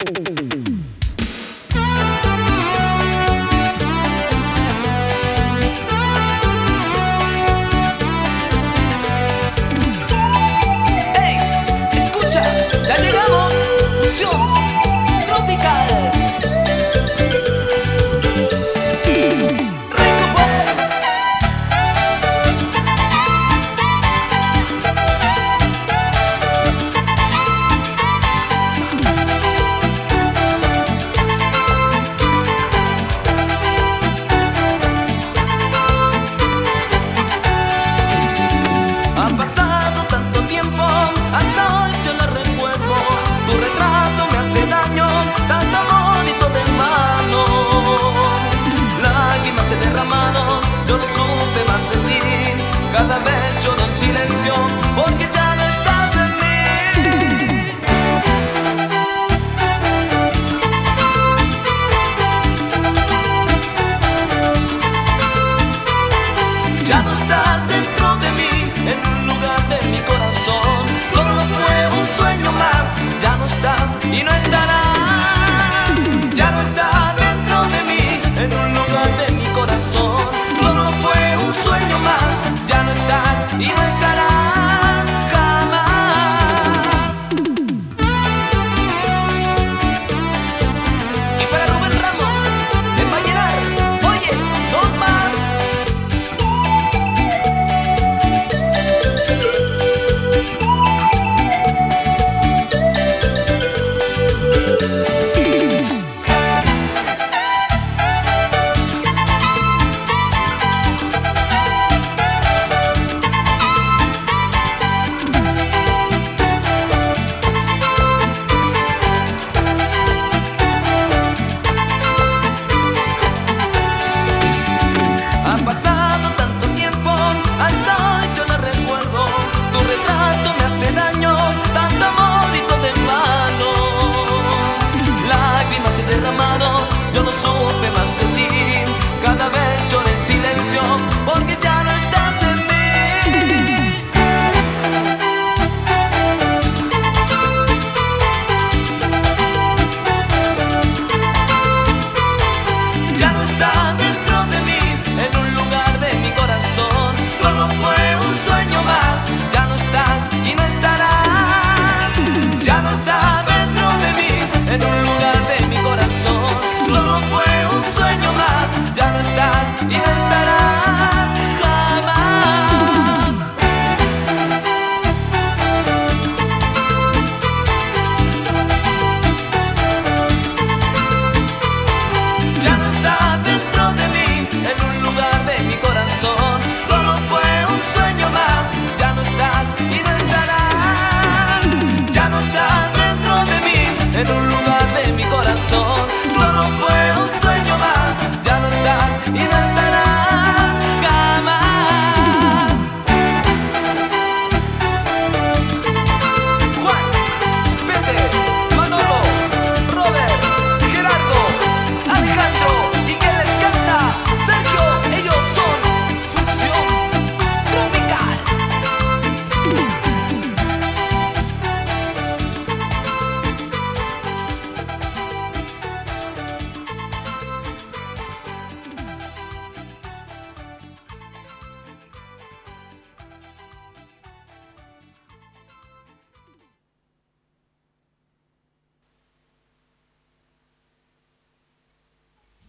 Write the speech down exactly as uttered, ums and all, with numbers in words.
Hey, escucha, ya llegamos, fusión tropical. Rico pues. Ha pasado tanto tiempo, hasta hoy yo lo recuerdo. Tu retrato me hace daño, tanto amor y todo en vano. Lágrimas se derramaron, yo no supe más sentir. Cada vez lloro en silencio, porque ya no estás en mí. Ya no estás dentro de mí, en un lugar de mi corazón. Solo fue un sueño más, ya no estás y no estarás. Ya no estás dentro de mí, en un lugar de mi corazón. Solo fue un sueño más, ya no estás y no estarás jamás. Y para Rubén Ramos, en Vallenar, oye, dos más.